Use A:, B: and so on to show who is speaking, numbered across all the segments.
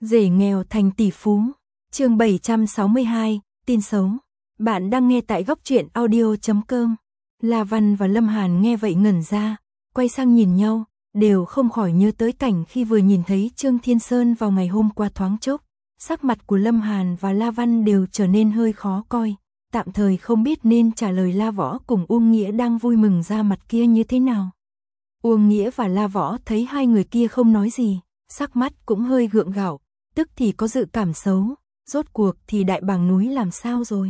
A: Rể nghèo thành tỷ phú. Chương 762, tin xấu. Bạn đang nghe tại góc truyện audio.com. La Văn và Lâm Hàn nghe vậy ngẩn ra, quay sang nhìn nhau, đều không khỏi nhớ tới cảnh khi vừa nhìn thấy Trương Thiên Sơn vào ngày hôm qua thoáng chốc. Sắc mặt của Lâm Hàn và La Văn đều trở nên hơi khó coi, tạm thời không biết nên trả lời La Võ cùng Uông Nghĩa đang vui mừng ra mặt kia như thế nào. Uông Nghĩa và La Võ thấy hai người kia không nói gì, sắc mắt cũng hơi gượng gạo, tức thì có dự cảm xấu, rốt cuộc thì Đại Bàng Núi làm sao rồi?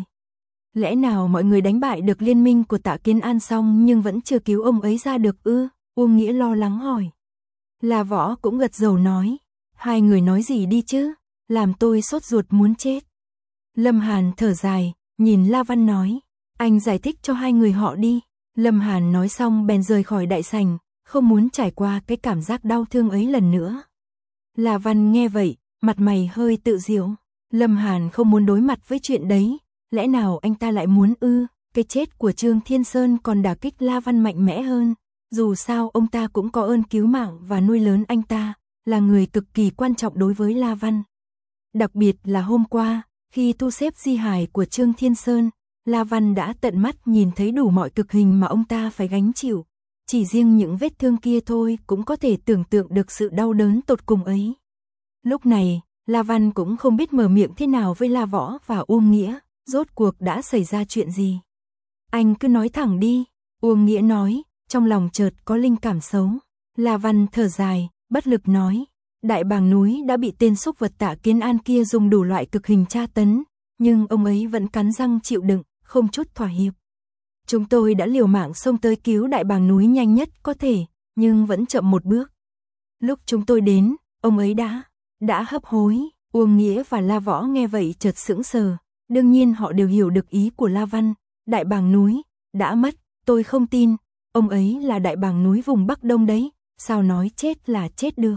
A: Lẽ nào mọi người đánh bại được liên minh của Tạ Kiến An xong nhưng vẫn chưa cứu ông ấy ra được ư? Uông Nghĩa lo lắng hỏi. La Võ cũng gật đầu nói, hai người nói gì đi chứ, làm tôi sốt ruột muốn chết. Lâm Hàn thở dài, nhìn La Văn nói, anh giải thích cho hai người họ đi. Lâm Hàn nói xong bèn rời khỏi đại sảnh, không muốn trải qua cái cảm giác đau thương ấy lần nữa. La Văn nghe vậy, mặt mày hơi tự diễu. Lâm Hàn không muốn đối mặt với chuyện đấy, lẽ nào anh ta lại muốn ư? Cái chết của Trương Thiên Sơn còn đả kích La Văn mạnh mẽ hơn, dù sao ông ta cũng có ơn cứu mạng và nuôi lớn anh ta, là người cực kỳ quan trọng đối với La Văn. Đặc biệt là hôm qua, khi thu xếp di hài của Trương Thiên Sơn, La Văn đã tận mắt nhìn thấy đủ mọi cực hình mà ông ta phải gánh chịu. Chỉ riêng những vết thương kia thôi cũng có thể tưởng tượng được sự đau đớn tột cùng ấy. Lúc này, La Văn cũng không biết mở miệng thế nào với La Võ và Uông Nghĩa, rốt cuộc đã xảy ra chuyện gì. Anh cứ nói thẳng đi, Uông Nghĩa nói, trong lòng chợt có linh cảm xấu. La Văn thở dài, bất lực nói, Đại Bàng Núi đã bị tên súc vật Tạ Kiến An kia dùng đủ loại cực hình tra tấn, nhưng ông ấy vẫn cắn răng chịu đựng, không chút thỏa hiệp. Chúng tôi đã liều mạng xông tới cứu Đại Bàng Núi nhanh nhất có thể, nhưng vẫn chậm một bước. Lúc chúng tôi đến, ông ấy đã hấp hối. Uông Nghĩa và La Võ nghe vậy chợt sững sờ, đương nhiên họ đều hiểu được ý của La Văn. Đại Bàng Núi đã mất, tôi không tin, ông ấy là Đại Bàng Núi vùng Bắc Đông đấy, sao nói chết là chết được.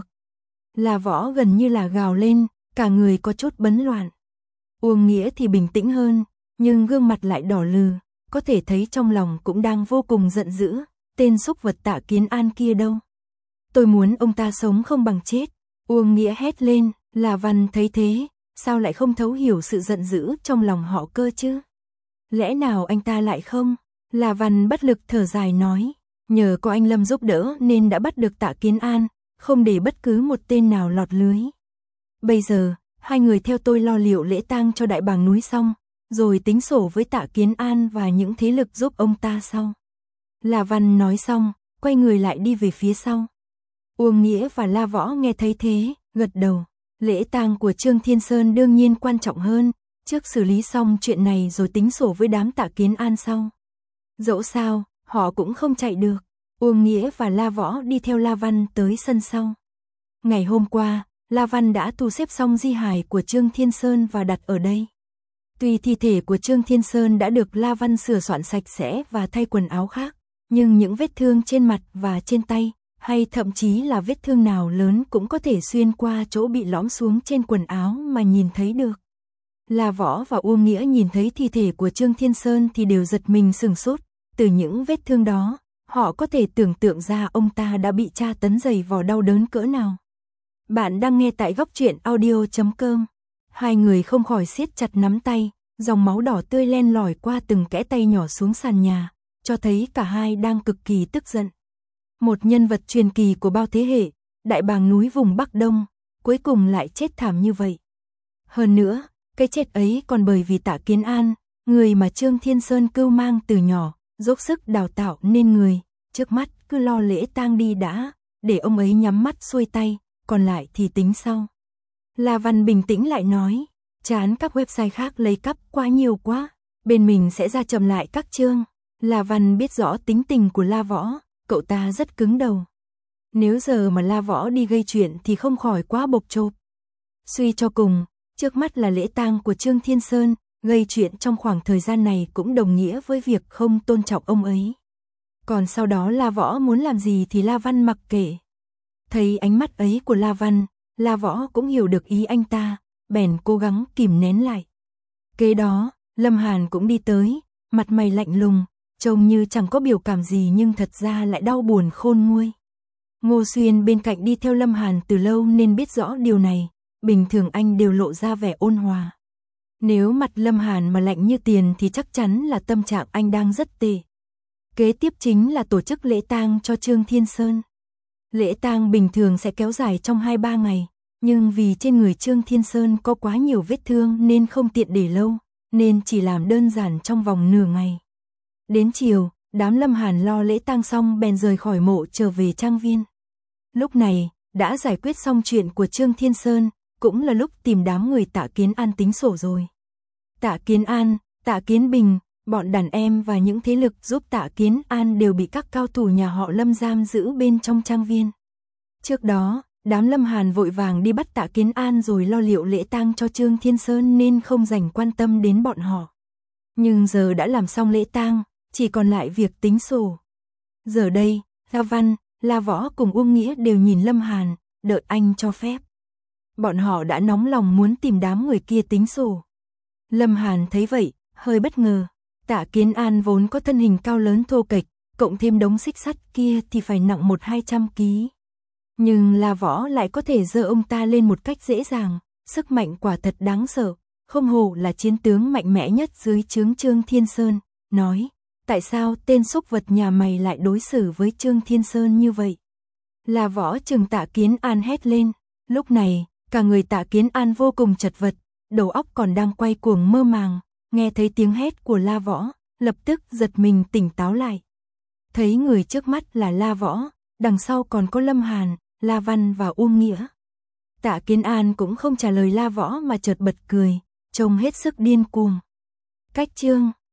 A: La Võ gần như là gào lên, cả người có chút bấn loạn. Uông Nghĩa thì bình tĩnh hơn, nhưng gương mặt lại đỏ lừ, có thể thấy trong lòng cũng đang vô cùng giận dữ. Tên súc vật Tạ Kiến An kia đâu? Tôi muốn ông ta sống không bằng chết. Uông Nghĩa hét lên. La Văn thấy thế, sao lại không thấu hiểu sự giận dữ trong lòng họ cơ chứ? Lẽ nào anh ta lại không? La Văn bất lực thở dài nói, nhờ có anh Lâm giúp đỡ nên đã bắt được Tạ Kiến An, không để bất cứ một tên nào lọt lưới. Bây giờ, hai người theo tôi lo liệu lễ tang cho Đại Bàng Núi xong, rồi tính sổ với Tạ Kiến An và những thế lực giúp ông ta sau. La Văn nói xong, quay người lại đi về phía sau. Uông Nghĩa và La Võ nghe thấy thế, gật đầu. Lễ tang của Trương Thiên Sơn đương nhiên quan trọng hơn, trước xử lý xong chuyện này rồi tính sổ với đám Tạ Kiến An sau. Dẫu sao, họ cũng không chạy được. Uông Nghĩa và La Võ đi theo La Văn tới sân sau. Ngày hôm qua, La Văn đã thu xếp xong di hài của Trương Thiên Sơn và đặt ở đây. Tuy thi thể của Trương Thiên Sơn đã được La Văn sửa soạn sạch sẽ và thay quần áo khác, nhưng những vết thương trên mặt và trên tay, hay thậm chí là vết thương nào lớn cũng có thể xuyên qua chỗ bị lõm xuống trên quần áo mà nhìn thấy được. La Võ và Uông Nghĩa nhìn thấy thi thể của Trương Thiên Sơn thì đều giật mình sửng sốt, từ những vết thương đó, họ có thể tưởng tượng ra ông ta đã bị tra tấn dày vò đau đớn cỡ nào. Bạn đang nghe tại góc truyện audio.com. Hai người không khỏi siết chặt nắm tay, dòng máu đỏ tươi len lỏi qua từng kẽ tay nhỏ xuống sàn nhà, cho thấy cả hai đang cực kỳ tức giận. Một nhân vật truyền kỳ của bao thế hệ, Đại Bàng Núi vùng Bắc Đông, cuối cùng lại chết thảm như vậy. Hơn nữa, cái chết ấy còn bởi vì Tạ Kiến An, người mà Trương Thiên Sơn cưu mang từ nhỏ, dốc sức đào tạo nên người, trước mắt cứ lo lễ tang đi đã, để ông ấy nhắm mắt xuôi tay, còn lại thì tính sau. La Văn bình tĩnh lại nói, chán các website khác lấy cắp quá nhiều quá, bên mình sẽ ra chậm lại các chương. La Văn biết rõ tính tình của La Võ, cậu ta rất cứng đầu. Nếu giờ mà La Võ đi gây chuyện thì không khỏi quá bộc chộp. Suy cho cùng, trước mắt là lễ tang của Trương Thiên Sơn, gây chuyện trong khoảng thời gian này cũng đồng nghĩa với việc không tôn trọng ông ấy. Còn sau đó La Võ muốn làm gì thì La Văn mặc kệ. Thấy ánh mắt ấy của La Văn, La Võ cũng hiểu được ý anh ta, bèn cố gắng kìm nén lại. Kế đó, Lâm Hàn cũng đi tới, mặt mày lạnh lùng, trông như chẳng có biểu cảm gì nhưng thật ra lại đau buồn khôn nguôi. Ngô Xuyên bên cạnh đi theo Lâm Hàn từ lâu nên biết rõ điều này, bình thường anh đều lộ ra vẻ ôn hòa. Nếu mặt Lâm Hàn mà lạnh như tiền thì chắc chắn là tâm trạng anh đang rất tệ. Kế tiếp chính là tổ chức lễ tang cho Trương Thiên Sơn. Lễ tang bình thường sẽ kéo dài trong 2-3 ngày, nhưng vì trên người Trương Thiên Sơn có quá nhiều vết thương nên không tiện để lâu, nên chỉ làm đơn giản trong vòng nửa ngày. Đến chiều, đám Lâm Hàn lo lễ tang xong bèn rời khỏi mộ trở về trang viên. Lúc này, đã giải quyết xong chuyện của Trương Thiên Sơn, cũng là lúc tìm đám người Tạ Kiến An tính sổ rồi. Tạ Kiến An, Tạ Kiến Bình, bọn đàn em và những thế lực giúp Tạ Kiến An đều bị các cao thủ nhà họ Lâm giam giữ bên trong trang viên. Trước đó, đám Lâm Hàn vội vàng đi bắt Tạ Kiến An rồi lo liệu lễ tang cho Trương Thiên Sơn nên không dành quan tâm đến bọn họ. Nhưng giờ đã làm xong lễ tang, chỉ còn lại việc tính sổ. Giờ đây, La Văn, La Võ cùng Uông Nghĩa đều nhìn Lâm Hàn, đợi anh cho phép. Bọn họ đã nóng lòng muốn tìm đám người kia tính sổ. Lâm Hàn thấy vậy, hơi bất ngờ. Tạ Kiến An vốn có thân hình cao lớn thô kệch, cộng thêm đống xích sắt kia thì phải nặng 100-200 kg. Nhưng La Võ lại có thể giơ ông ta lên một cách dễ dàng, sức mạnh quả thật đáng sợ, không hổ là chiến tướng mạnh mẽ nhất dưới trướng Trương Thiên Sơn, nói, tại sao tên súc vật nhà mày lại đối xử với Trương Thiên Sơn như vậy? La Võ trừng Tạ Kiến An hét lên, lúc này, cả người Tạ Kiến An vô cùng chật vật, đầu óc còn đang quay cuồng mơ màng, nghe thấy tiếng hét của La Võ, lập tức giật mình tỉnh táo lại. Thấy người trước mắt là La Võ, đằng sau còn có Lâm Hàn, La Văn và Uông Nghĩa. Tạ Kiến An cũng không trả lời La Võ mà chợt bật cười, trông hết sức điên cuồng. Cách chương